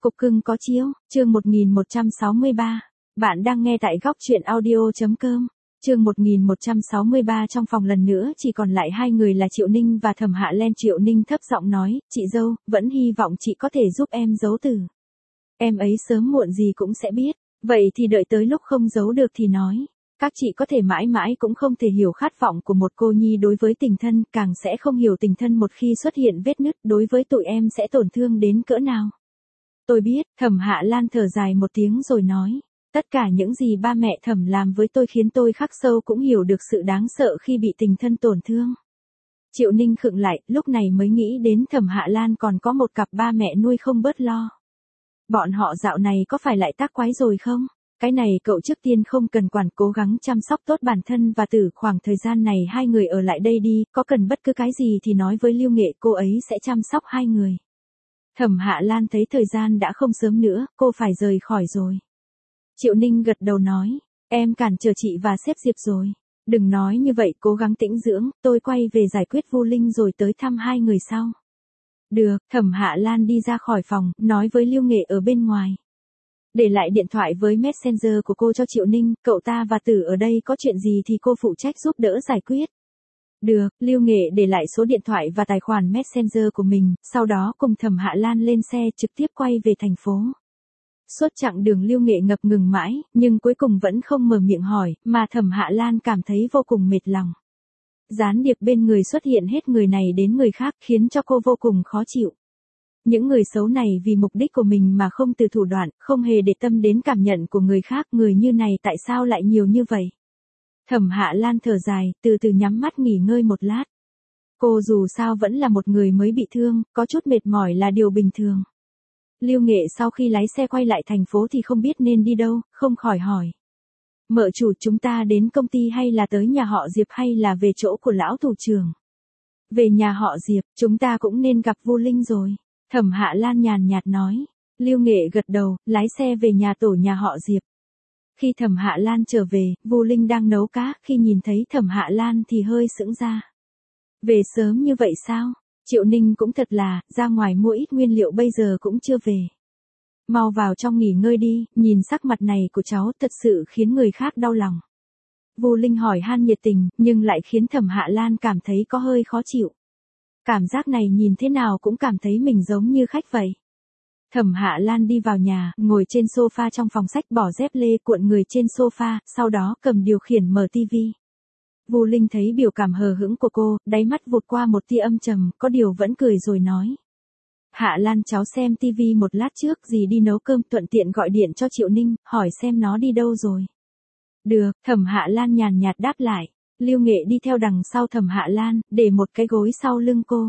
Cục cưng có chiếu, chương 1163. Bạn đang nghe tại góc truyện audio.com. Chương 1163 trong phòng lần nữa chỉ còn lại hai người là Triệu Ninh và Thẩm Hạ Len. Triệu Ninh thấp giọng nói, chị dâu, vẫn hy vọng chị có thể giúp em giấu từ. Em ấy sớm muộn gì cũng sẽ biết, vậy thì đợi tới lúc không giấu được thì nói. Các chị có thể mãi mãi cũng không thể hiểu khát vọng của một cô nhi đối với tình thân, càng sẽ không hiểu tình thân một khi xuất hiện vết nứt đối với tụi em sẽ tổn thương đến cỡ nào. Tôi biết, Thẩm Hạ Lan thở dài một tiếng rồi nói. Tất cả những gì ba mẹ Thẩm làm với tôi khiến tôi khắc sâu cũng hiểu được sự đáng sợ khi bị tình thân tổn thương. Triệu Ninh khựng lại, lúc này mới nghĩ đến Thẩm Hạ Lan còn có một cặp ba mẹ nuôi không bớt lo. Bọn họ dạo này có phải lại tác quái rồi không? Cái này cậu trước tiên không cần quản, cố gắng chăm sóc tốt bản thân và từ khoảng thời gian này hai người ở lại đây đi, có cần bất cứ cái gì thì nói với Lưu Nghệ, cô ấy sẽ chăm sóc hai người. Thẩm Hạ Lan thấy thời gian đã không sớm nữa, cô phải rời khỏi rồi. Triệu Ninh gật đầu nói, em cản trở chị và sếp Diệp rồi. Đừng nói như vậy, cố gắng tĩnh dưỡng, tôi quay về giải quyết Vu Linh rồi tới thăm hai người sau. Được, Thẩm Hạ Lan đi ra khỏi phòng, nói với Lưu Nghệ ở bên ngoài. Để lại điện thoại với Messenger của cô cho Triệu Ninh, cậu ta và Tử ở đây có chuyện gì thì cô phụ trách giúp đỡ giải quyết. Được, Lưu Nghệ để lại số điện thoại và tài khoản Messenger của mình, sau đó cùng Thẩm Hạ Lan lên xe trực tiếp quay về thành phố. Suốt chặng đường Lưu Nghệ ngập ngừng mãi, nhưng cuối cùng vẫn không mở miệng hỏi, mà Thẩm Hạ Lan cảm thấy vô cùng mệt lòng. Gián điệp bên người xuất hiện hết người này đến người khác khiến cho cô vô cùng khó chịu. Những người xấu này vì mục đích của mình mà không từ thủ đoạn, không hề để tâm đến cảm nhận của người khác, người như này tại sao lại nhiều như vậy? Thẩm Hạ Lan thở dài, từ từ nhắm mắt nghỉ ngơi một lát. Cô dù sao vẫn là một người mới bị thương, có chút mệt mỏi là điều bình thường. Lưu Nghệ sau khi lái xe quay lại thành phố thì không biết nên đi đâu, không khỏi hỏi. Mợ chủ, chúng ta đến công ty hay là tới nhà họ Diệp hay là về chỗ của lão thủ trưởng? Về nhà họ Diệp, chúng ta cũng nên gặp Vu Linh rồi. Thẩm Hạ Lan nhàn nhạt nói. Lưu Nghệ gật đầu, lái xe về nhà tổ nhà họ Diệp. Khi Thẩm Hạ Lan trở về, Vu Linh đang nấu cá, khi nhìn thấy Thẩm Hạ Lan thì hơi sững ra. Về sớm như vậy sao? Triệu Ninh cũng thật là, ra ngoài mua ít nguyên liệu bây giờ cũng chưa về. Mau vào trong nghỉ ngơi đi, nhìn sắc mặt này của cháu thật sự khiến người khác đau lòng. Vu Linh hỏi han nhiệt tình, nhưng lại khiến Thẩm Hạ Lan cảm thấy có hơi khó chịu. Cảm giác này nhìn thế nào cũng cảm thấy mình giống như khách vậy. Thẩm Hạ Lan đi vào nhà, ngồi trên sofa trong phòng sách, bỏ dép lê, cuộn người trên sofa, sau đó cầm điều khiển mở tivi. Vu Linh thấy biểu cảm hờ hững của cô, đáy mắt vụt qua một tia âm trầm, có điều vẫn cười rồi nói. Hạ Lan, cháu xem tivi một lát trước, dì đi nấu cơm, thuận tiện gọi điện cho Triệu Ninh, hỏi xem nó đi đâu rồi. Được, Thẩm Hạ Lan nhàn nhạt đáp lại. Lưu Nghệ đi theo đằng sau Thẩm Hạ Lan, để một cái gối sau lưng cô.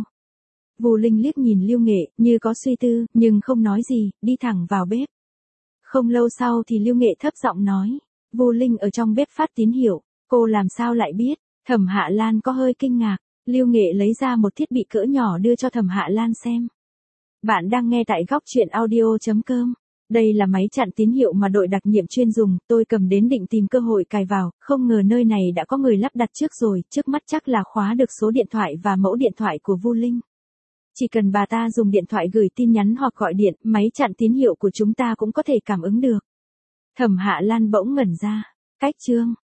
Vu Linh liếc nhìn Lưu Nghệ, như có suy tư, nhưng không nói gì, đi thẳng vào bếp. Không lâu sau thì Lưu Nghệ thấp giọng nói. Vu Linh ở trong bếp phát tín hiệu, cô làm sao lại biết? Thẩm Hạ Lan có hơi kinh ngạc. Lưu Nghệ lấy ra một thiết bị cỡ nhỏ đưa cho Thẩm Hạ Lan xem. Bạn đang nghe tại góc truyện audio.com. Đây là máy chặn tín hiệu mà đội đặc nhiệm chuyên dùng, tôi cầm đến định tìm cơ hội cài vào, không ngờ nơi này đã có người lắp đặt trước rồi, trước mắt chắc là khóa được số điện thoại và mẫu điện thoại của Vu Linh. Chỉ cần bà ta dùng điện thoại gửi tin nhắn hoặc gọi điện, máy chặn tín hiệu của chúng ta cũng có thể cảm ứng được. Thẩm Hạ Lan bỗng ngẩn ra. Cách chương